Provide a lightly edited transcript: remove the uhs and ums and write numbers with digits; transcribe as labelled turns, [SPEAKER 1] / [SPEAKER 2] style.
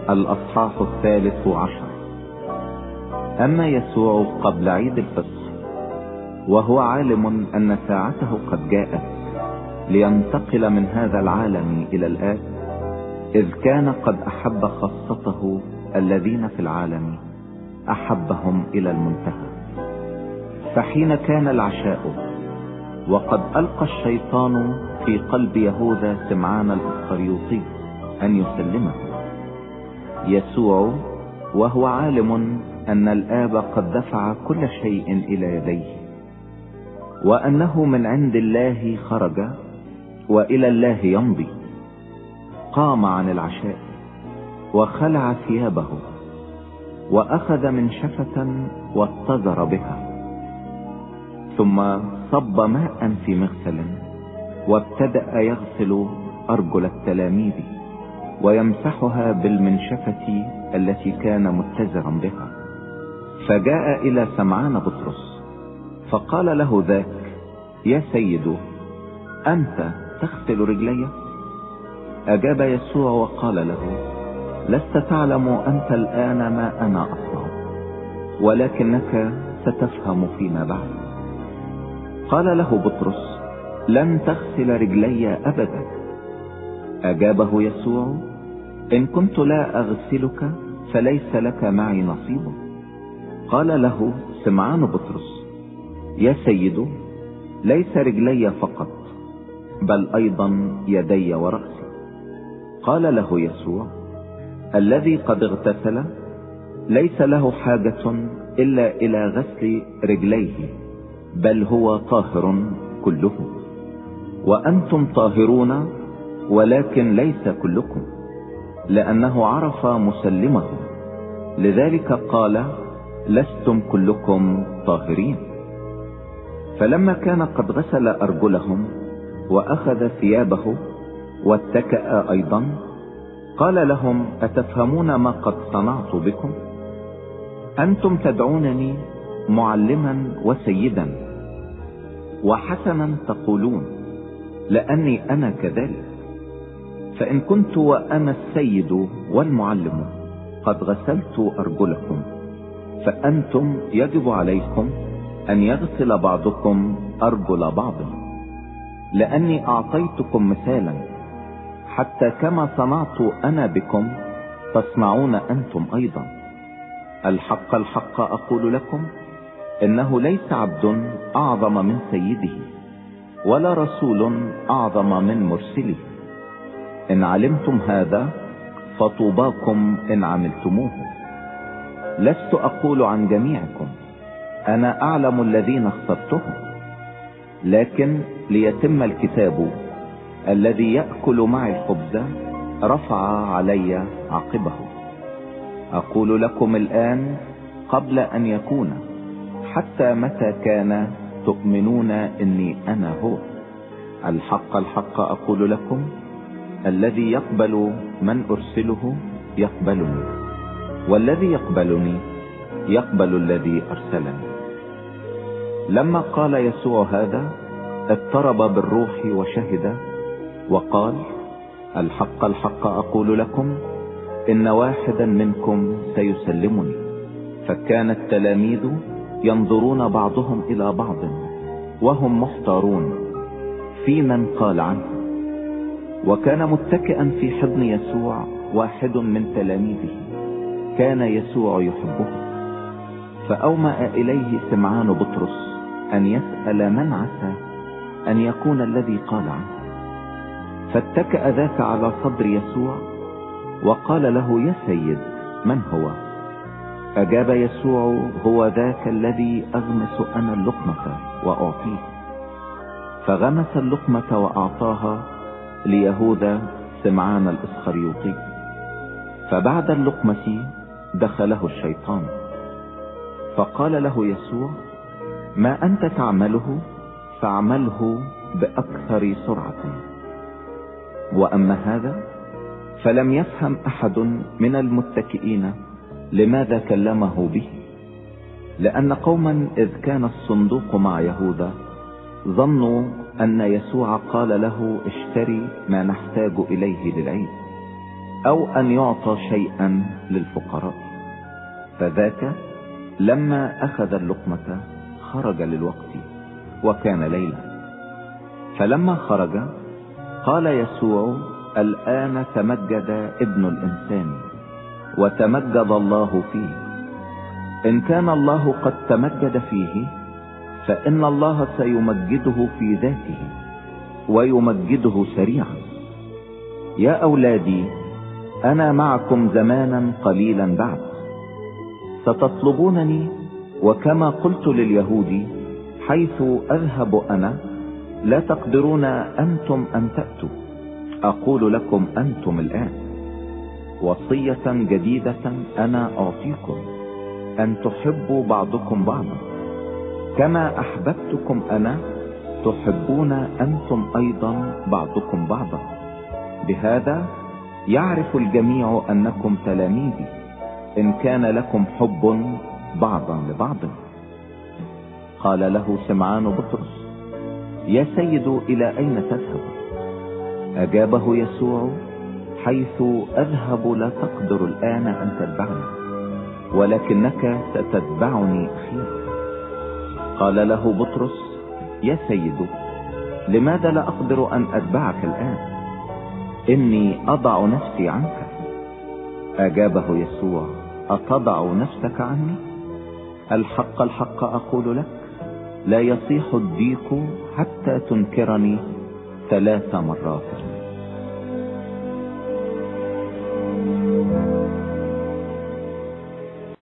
[SPEAKER 1] الأصحاح 13. أما يسوع قبل عيد الفصح وهو عالم أن ساعته قد جاءت لينتقل من هذا العالم إلى الآب، إذ كان قد أحب خاصته الذين في العالم أحبهم إلى المنتهى. فحين كان العشاء وقد ألقى الشيطان في قلب يهوذا سمعان الإسخريوطي أن يسلمه، يسوع وهو عالم أن الآب قد دفع كل شيء إلى يديه، وأنه من عند الله خرج وإلى الله يمضي، قام عن العشاء وخلع ثيابه وأخذ منشفة واتزر بها، ثم صب ماء في مغسل وابتدأ يغسل أرجل التلاميذ ويمسحها بالمنشفة التي كان متزرا بها. فجاء إلى سمعان بطرس فقال له ذاك: يا سيد، أنت تغسل رجلي؟ أجاب يسوع وقال له: لست تعلم أنت الآن ما أنا أصنع، ولكنك ستفهم فيما بعد. قال له بطرس: لن تغسل رجلي أبدا. أجابه يسوع: إن كنت لا أغسلك فليس لك معي نصيب. قال له سمعان بطرس: يا سيد، ليس رجلي فقط بل أيضا يدي ورأسي. قال له يسوع: الذي قد اغتسل ليس له حاجة إلا إلى غسل رجليه، بل هو طاهر كله. وأنتم طاهرون ولكن ليس كلكم، لأنه عرف مسلمه، لذلك قال: لستم كلكم طاهرين. فلما كان قد غسل أرجلهم وأخذ ثيابه واتكأ أيضا، قال لهم: أتفهمون ما قد صنعت بكم؟ أنتم تدعونني معلما وسيدا، وحسنا تقولون، لأني أنا كذلك. فإن كنت وأنا السيد والمعلم قد غسلت أرجلكم، فأنتم يجب عليكم أن يغسل بعضكم أرجل بعض، لأني أعطيتكم مثالا، حتى كما صنعت أنا بكم تصنعون أنتم أيضا. الحق الحق أقول لكم، إنه ليس عبد أعظم من سيده، ولا رسول أعظم من مرسله. إن علمتم هذا فطوباكم إن عملتموه. لست أقول عن جميعكم، أنا أعلم الذين اخترتهم، لكن ليتم الكتاب: الذي يأكل معي الخبز رفع علي عقبه. أقول لكم الآن قبل أن يكون، حتى متى كان تؤمنون إني أنا هو. الحق الحق أقول لكم، الذي يقبل من أرسله يقبلني، والذي يقبلني يقبل الذي أرسلني. لما قال يسوع هذا اضطرب بالروح وشهد وقال: الحق الحق أقول لكم، إن واحدا منكم سيسلمني. فكان التلاميذ ينظرون بعضهم إلى بعض وهم محتارون في من قال عنه. وكان متكئا في حضن يسوع واحد من تلاميذه كان يسوع يحبه، فأومأ إليه سمعان بطرس أن يسأل من عسى أن يكون الذي قال عنه. فاتكأ ذاك على صدر يسوع وقال له: يا سيد، من هو؟ أجاب يسوع: هو ذاك الذي أغمس أنا اللقمة وأعطيه. فغمس اللقمة وأعطاها ليهوذا سمعان الإسخريوطي. فبعد اللقمة دخله الشيطان. فقال له يسوع: ما أنت تعمله فاعمله بأكثر سرعة. وأما هذا فلم يفهم أحد من المتكئين لماذا كلمه به، لأن قوما إذ كان الصندوق مع يهوذا ظنوا أن يسوع قال له: اشتري ما نحتاج إليه للعيد. او ان يعطى شيئا للفقراء. فذاك لما اخذ اللقمة خرج للوقت، وكان ليلا. فلما خرج قال يسوع: الآن تمجد ابن الإنسان، وتمجد الله فيه. إن كان الله قد تمجد فيه، فإن الله سيمجده في ذاته، ويمجده سريعا. يا أولادي، أنا معكم زمانا قليلا بعد، ستطلبونني، وكما قلت لليهود: حيث أذهب أنا لا تقدرون أنتم أن تأتوا. أقول لكم أنتم الآن. وصية جديدة أنا أعطيكم، أن تحبوا بعضكم بعضا. كما أحببتكم أنا، تحبون أنتم أيضا بعضكم بعضا. بهذا يعرف الجميع أنكم تلاميذي، إن كان لكم حب بعضا لبعض. قال له سمعان بطرس: يا سيد، إلى أين تذهب؟ أجابه يسوع: حيث أذهب لا تقدر الآن أن تتبعني، ولكنك ستتبعني أخيرا. قال له بطرس: يا سيد، لماذا لا أقدر أن أتبعك الآن؟ إني أضع نفسي عنك. أجابه يسوع: أتضع نفسك عني؟ الحق الحق أقول لك، لا يصيح الديك حتى تنكرني 3 مرات.